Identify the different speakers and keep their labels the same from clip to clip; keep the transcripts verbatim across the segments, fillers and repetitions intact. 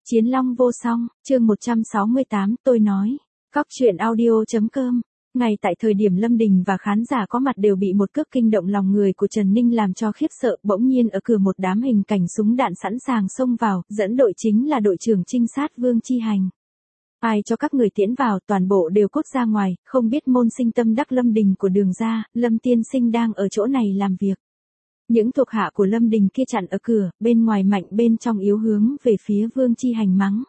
Speaker 1: Chiến Long vô song, chương một trăm sáu mươi tám, tôi nói. Cóc truyện audio.com. Ngay tại thời điểm Lâm Đình và khán giả có mặt đều bị một cước kinh động lòng người của Trần Ninh làm cho khiếp sợ, bỗng nhiên ở cửa một đám hình cảnh súng đạn sẵn sàng xông vào, dẫn đội chính là đội trưởng trinh sát Vương Chi Hành. Ai cho các người tiễn vào, toàn bộ đều cốt ra ngoài, không biết môn sinh tâm đắc Lâm Đình của Đường gia, Lâm tiên sinh đang ở chỗ này làm việc. Những thuộc hạ của Lâm Đình kia chặn ở cửa, bên ngoài mạnh bên trong yếu hướng về phía Vương Chi Hành mắng.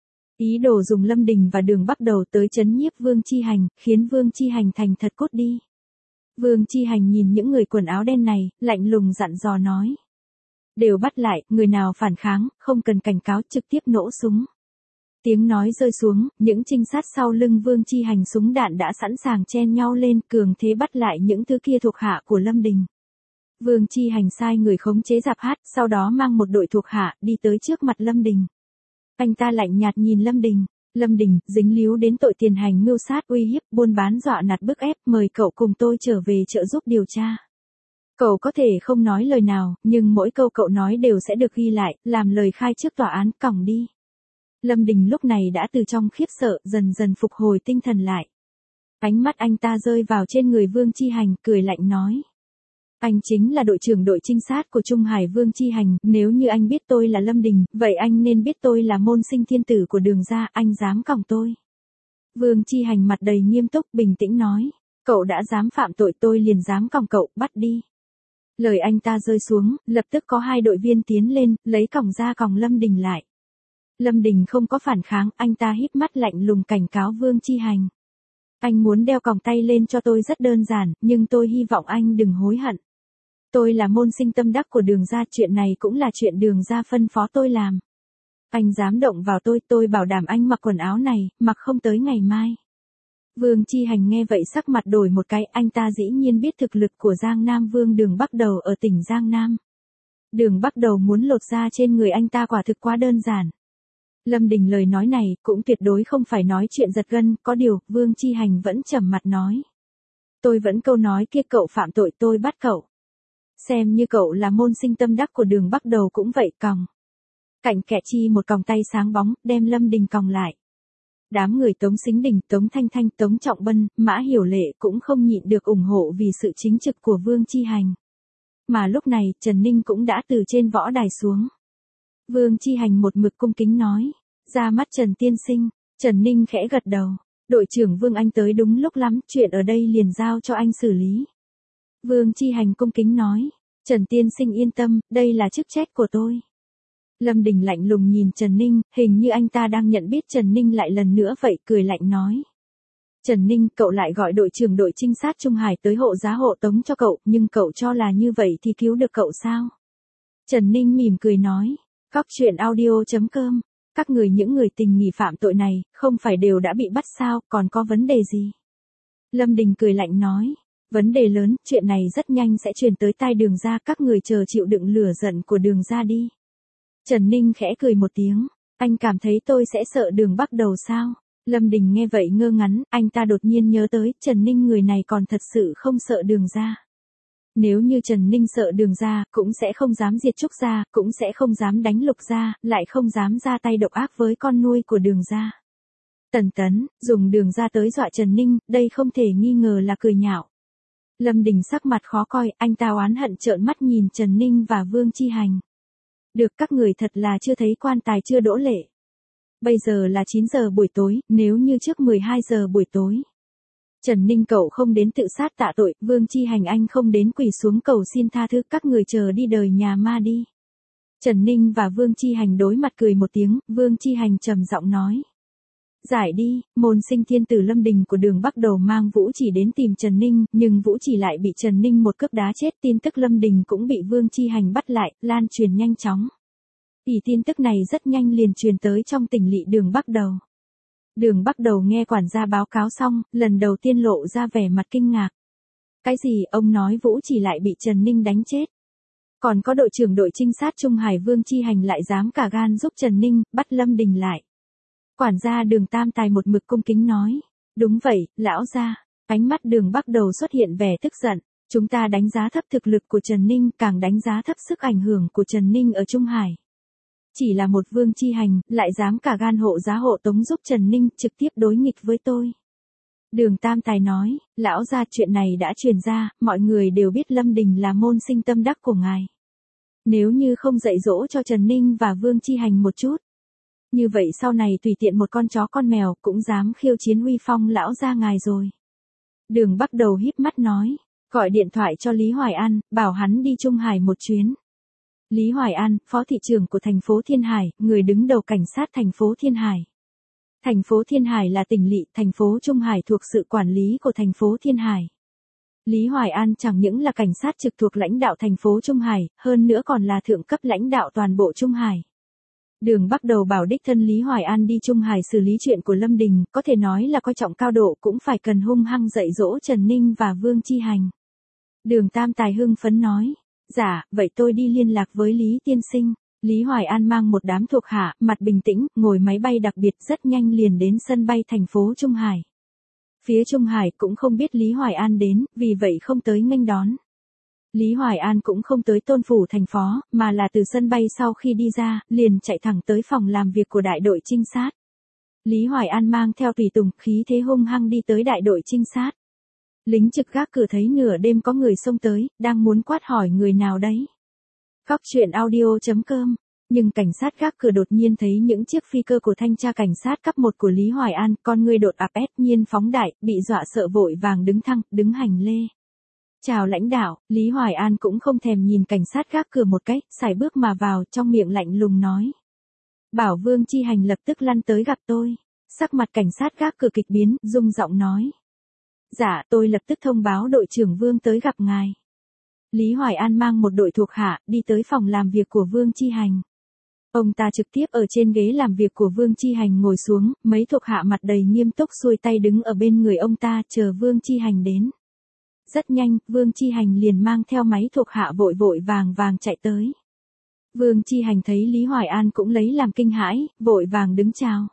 Speaker 1: Ý đồ dùng Lâm Đình và Đường bắt đầu tới chấn nhiếp Vương Chi Hành, khiến Vương Chi Hành thành thật cốt đi. Vương Chi Hành nhìn những người quần áo đen này, lạnh lùng dặn dò nói. Đều bắt lại, người nào phản kháng, không cần cảnh cáo, trực tiếp nổ súng. Tiếng nói rơi xuống, những trinh sát sau lưng Vương Chi Hành súng đạn đã sẵn sàng chen nhau lên, cường thế bắt lại những thứ kia thuộc hạ của Lâm Đình. Vương Chi Hành sai người khống chế giạp hát, sau đó mang một đội thuộc hạ đi tới trước mặt Lâm Đình. Anh ta lạnh nhạt nhìn Lâm Đình. Lâm Đình, dính líu đến tội tiền hành mưu sát uy hiếp, buôn bán dọa nạt bức ép, mời cậu cùng tôi trở về trợ giúp điều tra. Cậu có thể không nói lời nào, nhưng mỗi câu cậu nói đều sẽ được ghi lại, làm lời khai trước tòa án, còng đi. Lâm Đình lúc này đã từ trong khiếp sợ, dần dần phục hồi tinh thần lại. Ánh mắt anh ta rơi vào trên người Vương Chi Hành, cười lạnh nói. Anh chính là đội trưởng đội trinh sát của Trung Hải Vương Chi Hành, nếu như anh biết tôi là Lâm Đình, vậy anh nên biết tôi là môn sinh thiên tử của Đường gia, anh dám còng tôi. Vương Chi Hành mặt đầy nghiêm túc, bình tĩnh nói, cậu đã dám phạm tội tôi liền dám còng cậu, bắt đi. Lời anh ta rơi xuống, lập tức có hai đội viên tiến lên, lấy còng ra còng Lâm Đình lại. Lâm Đình không có phản kháng, anh ta híp mắt lạnh lùng cảnh cáo Vương Chi Hành. Anh muốn đeo còng tay lên cho tôi rất đơn giản, nhưng tôi hy vọng anh đừng hối hận. Tôi là môn sinh tâm đắc của Đường gia, chuyện này cũng là chuyện Đường gia phân phó tôi làm. Anh dám động vào tôi, tôi bảo đảm anh mặc quần áo này, mặc không tới ngày mai. Vương Chi Hành nghe vậy sắc mặt đổi một cái, anh ta dĩ nhiên biết thực lực của Giang Nam Vương Đường Bắc Đầu ở tỉnh Giang Nam. Đường Bắc Đầu muốn lột da trên người anh ta quả thực quá đơn giản. Lâm Đình lời nói này cũng tuyệt đối không phải nói chuyện giật gân, có điều, Vương Chi Hành vẫn trầm mặt nói. Tôi vẫn câu nói kia, cậu phạm tội tôi bắt cậu. Xem như cậu là môn sinh tâm đắc của Đường Bắc Đầu cũng vậy, còng. Cạnh kẹ chi một còng tay sáng bóng, đem Lâm Đình còng lại. Đám người Tống Sính Đình, Tống Thanh Thanh, Tống Trọng Bân, Mã Hiểu Lệ cũng không nhịn được ủng hộ vì sự chính trực của Vương Chi Hành. Mà lúc này, Trần Ninh cũng đã từ trên võ đài xuống. Vương Chi Hành một mực cung kính nói, ra mắt Trần tiên sinh. Trần Ninh khẽ gật đầu, đội trưởng Vương anh tới đúng lúc lắm, chuyện ở đây liền giao cho anh xử lý. Vương Chi Hành cung kính nói, Trần tiên sinh yên tâm, đây là chức trách của tôi. Lâm Đình lạnh lùng nhìn Trần Ninh, hình như anh ta đang nhận biết Trần Ninh lại lần nữa vậy, cười lạnh nói. Trần Ninh, cậu lại gọi đội trưởng đội trinh sát Trung Hải tới hộ giá hộ tống cho cậu, nhưng cậu cho là như vậy thì cứu được cậu sao? Trần Ninh mỉm cười nói, cóc truyện audio.com, các người những người tình nghi phạm tội này, không phải đều đã bị bắt sao, còn có vấn đề gì? Lâm Đình cười lạnh nói. Vấn đề lớn, chuyện này rất nhanh sẽ truyền tới tai Đường gia, các người chờ chịu đựng lửa giận của Đường gia đi. Trần Ninh khẽ cười một tiếng, anh cảm thấy tôi sẽ sợ Đường Bắc Đầu sao? Lâm Đình nghe vậy ngơ ngắn, anh ta đột nhiên nhớ tới, Trần Ninh người này còn thật sự không sợ Đường gia. Nếu như Trần Ninh sợ Đường gia, cũng sẽ không dám diệt Trúc gia, cũng sẽ không dám đánh Lục gia, lại không dám ra tay độc ác với con nuôi của Đường gia. Tần Tấn, dùng Đường gia tới dọa Trần Ninh, đây không thể nghi ngờ là cười nhạo. Lâm Đình sắc mặt khó coi, anh ta oán hận trợn mắt nhìn Trần Ninh và Vương Chi Hành. Được, các người thật là chưa thấy quan tài chưa đỗ lệ. Bây giờ là chín giờ buổi tối, nếu như trước mười hai giờ buổi tối. Trần Ninh cậu không đến tự sát tạ tội, Vương Chi Hành anh không đến quỳ xuống cầu xin tha thứ, các người chờ đi đời nhà ma đi. Trần Ninh và Vương Chi Hành đối mặt cười một tiếng, Vương Chi Hành trầm giọng nói. Giải đi, môn sinh thiên tử Lâm Đình của Đường Bắc Đầu mang Vũ Chỉ đến tìm Trần Ninh, nhưng Vũ Chỉ lại bị Trần Ninh một cước đá chết, tin tức Lâm Đình cũng bị Vương Chi Hành bắt lại, lan truyền nhanh chóng. Thì tin tức này rất nhanh liền truyền tới trong tỉnh lỵ Đường Bắc Đầu. Đường Bắc Đầu nghe quản gia báo cáo xong, lần đầu tiên lộ ra vẻ mặt kinh ngạc. Cái gì, ông nói Vũ Chỉ lại bị Trần Ninh đánh chết? Còn có đội trưởng đội trinh sát Trung Hải Vương Chi Hành lại dám cả gan giúp Trần Ninh, bắt Lâm Đình lại. Quản gia Đường Tam Tài một mực cung kính nói, đúng vậy, lão gia. Ánh mắt Đường Bắc Đầu xuất hiện vẻ tức giận, chúng ta đánh giá thấp thực lực của Trần Ninh, càng đánh giá thấp sức ảnh hưởng của Trần Ninh ở Trung Hải. chỉ là một Vương Chi Hành, lại dám cả gan hộ giá hộ tống giúp Trần Ninh trực tiếp đối nghịch với tôi. Đường Tam Tài nói, lão gia chuyện này đã truyền ra, mọi người đều biết Lâm Đình là môn sinh tâm đắc của ngài. Nếu như không dạy dỗ cho Trần Ninh và Vương Chi Hành một chút, như vậy sau này tùy tiện một con chó con mèo cũng dám khiêu chiến uy phong lão gia ngài rồi. Đường Bắc Đầu híp mắt nói, gọi điện thoại cho Lý Hoài An, bảo hắn đi Trung Hải một chuyến. Lý Hoài An, phó thị trưởng của thành phố Thiên Hải, người đứng đầu cảnh sát thành phố Thiên Hải. Thành phố Thiên Hải là tỉnh lỵ, thành phố Trung Hải thuộc sự quản lý của thành phố Thiên Hải. Lý Hoài An chẳng những là cảnh sát trực thuộc lãnh đạo thành phố Trung Hải, hơn nữa còn là thượng cấp lãnh đạo toàn bộ Trung Hải. Đường Bắc Đầu bảo đích thân Lý Hoài An đi Trung Hải xử lý chuyện của Lâm Đình, có thể nói là coi trọng cao độ cũng phải cần hung hăng dạy dỗ Trần Ninh và Vương Chi Hành. Đường Tam Tài hưng phấn nói, dạ, vậy tôi đi liên lạc với Lý tiên sinh. Lý Hoài An mang một đám thuộc hạ, mặt bình tĩnh, ngồi máy bay đặc biệt rất nhanh liền đến sân bay thành phố Trung Hải. Phía Trung Hải cũng không biết Lý Hoài An đến, vì vậy không tới nghênh đón. Lý Hoài An cũng không tới Tôn Phủ thành phó, mà là từ sân bay sau khi đi ra, liền chạy thẳng tới phòng làm việc của đại đội trinh sát. Lý Hoài An mang theo tùy tùng, khí thế hung hăng đi tới đại đội trinh sát. Lính trực gác cửa thấy nửa đêm có người xông tới, đang muốn quát hỏi người nào đấy. Góc truyện audio chấm com. Nhưng cảnh sát gác cửa đột nhiên thấy những chiếc phi cơ của thanh tra cảnh sát cấp một của Lý Hoài An, con người đột ập ép nhiên phóng đại, bị dọa sợ vội vàng đứng thăng, đứng hành lê. Chào lãnh đạo, Lý Hoài An cũng không thèm nhìn cảnh sát gác cửa một cái, sải bước mà vào, trong miệng lạnh lùng nói. Bảo Vương Chi Hành lập tức lăn tới gặp tôi. Sắc mặt cảnh sát gác cửa kịch biến, rung giọng nói. Dạ, tôi lập tức thông báo đội trưởng Vương tới gặp ngài. Lý Hoài An mang một đội thuộc hạ, đi tới phòng làm việc của Vương Chi Hành. Ông ta trực tiếp ở trên ghế làm việc của Vương Chi Hành ngồi xuống, mấy thuộc hạ mặt đầy nghiêm túc xuôi tay đứng ở bên người ông ta, chờ Vương Chi Hành đến. Rất nhanh, Vương Chi Hành liền mang theo máy thuộc hạ vội vội vàng vàng chạy tới. Vương Chi Hành thấy Lý Hoài An cũng lấy làm kinh hãi, vội vàng đứng chào.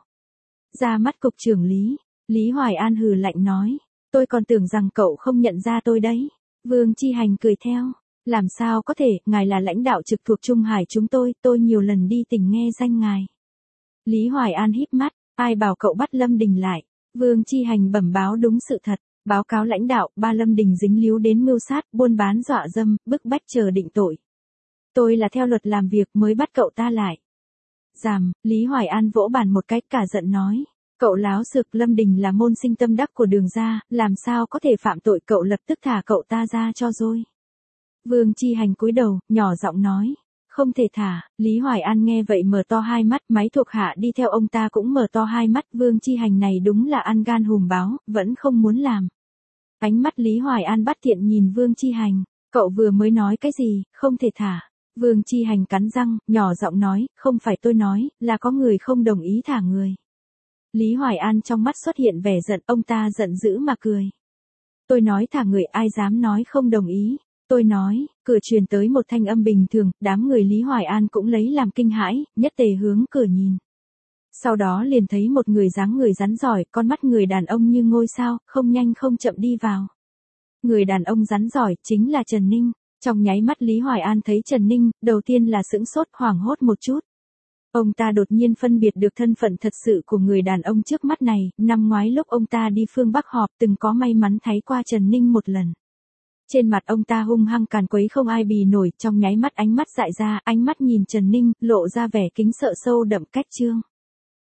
Speaker 1: Ra mắt cục trưởng Lý, Lý Hoài An hừ lạnh nói, tôi còn tưởng rằng cậu không nhận ra tôi đấy. Vương Chi Hành cười theo, làm sao có thể, ngài là lãnh đạo trực thuộc Trung Hải chúng tôi, tôi nhiều lần đi tỉnh nghe danh ngài. Lý Hoài An híp mắt, ai bảo cậu bắt Lâm Đình lại. Vương Chi Hành bẩm báo đúng sự thật, báo cáo lãnh đạo, ba Lâm Đình dính líu đến mưu sát, buôn bán dọa dâm, bức bách chờ định tội. Tôi là theo luật làm việc mới bắt cậu ta lại. Dàm, Lý Hoài An vỗ bàn một cái cả giận nói. Cậu láo xược, Lâm Đình là môn sinh tâm đắc của Đường gia, làm sao có thể phạm tội, cậu lập tức thả cậu ta ra cho rồi. Vương Chi Hành cúi đầu, nhỏ giọng nói. Không thể thả, Lý Hoài An nghe vậy mở to hai mắt, máy thuộc hạ đi theo ông ta cũng mở to hai mắt, Vương Chi Hành này đúng là ăn gan hùm báo, vẫn không muốn làm. Ánh mắt Lý Hoài An bắt thiện nhìn Vương Chi Hành, cậu vừa mới nói cái gì, không thể thả. Vương Chi Hành cắn răng, nhỏ giọng nói, không phải tôi nói, là có người không đồng ý thả người. Lý Hoài An trong mắt xuất hiện vẻ giận, ông ta giận dữ mà cười. Tôi nói thả người, ai dám nói không đồng ý. Tôi nói, cửa truyền tới một thanh âm bình thường, đám người Lý Hoài An cũng lấy làm kinh hãi, nhất tề hướng cửa nhìn. Sau đó liền thấy một người dáng người rắn giỏi, con mắt người đàn ông như ngôi sao, không nhanh không chậm đi vào. Người đàn ông rắn giỏi, chính là Trần Ninh. Trong nháy mắt Lý Hoài An thấy Trần Ninh, đầu tiên là sững sốt, hoảng hốt một chút. Ông ta đột nhiên phân biệt được thân phận thật sự của người đàn ông trước mắt này, năm ngoái lúc ông ta đi phương Bắc họp từng có may mắn thấy qua Trần Ninh một lần. Trên mặt ông ta hung hăng càn quấy không ai bì nổi, trong nháy mắt ánh mắt dại ra, ánh mắt nhìn Trần Ninh, lộ ra vẻ kính sợ sâu đậm cách trương.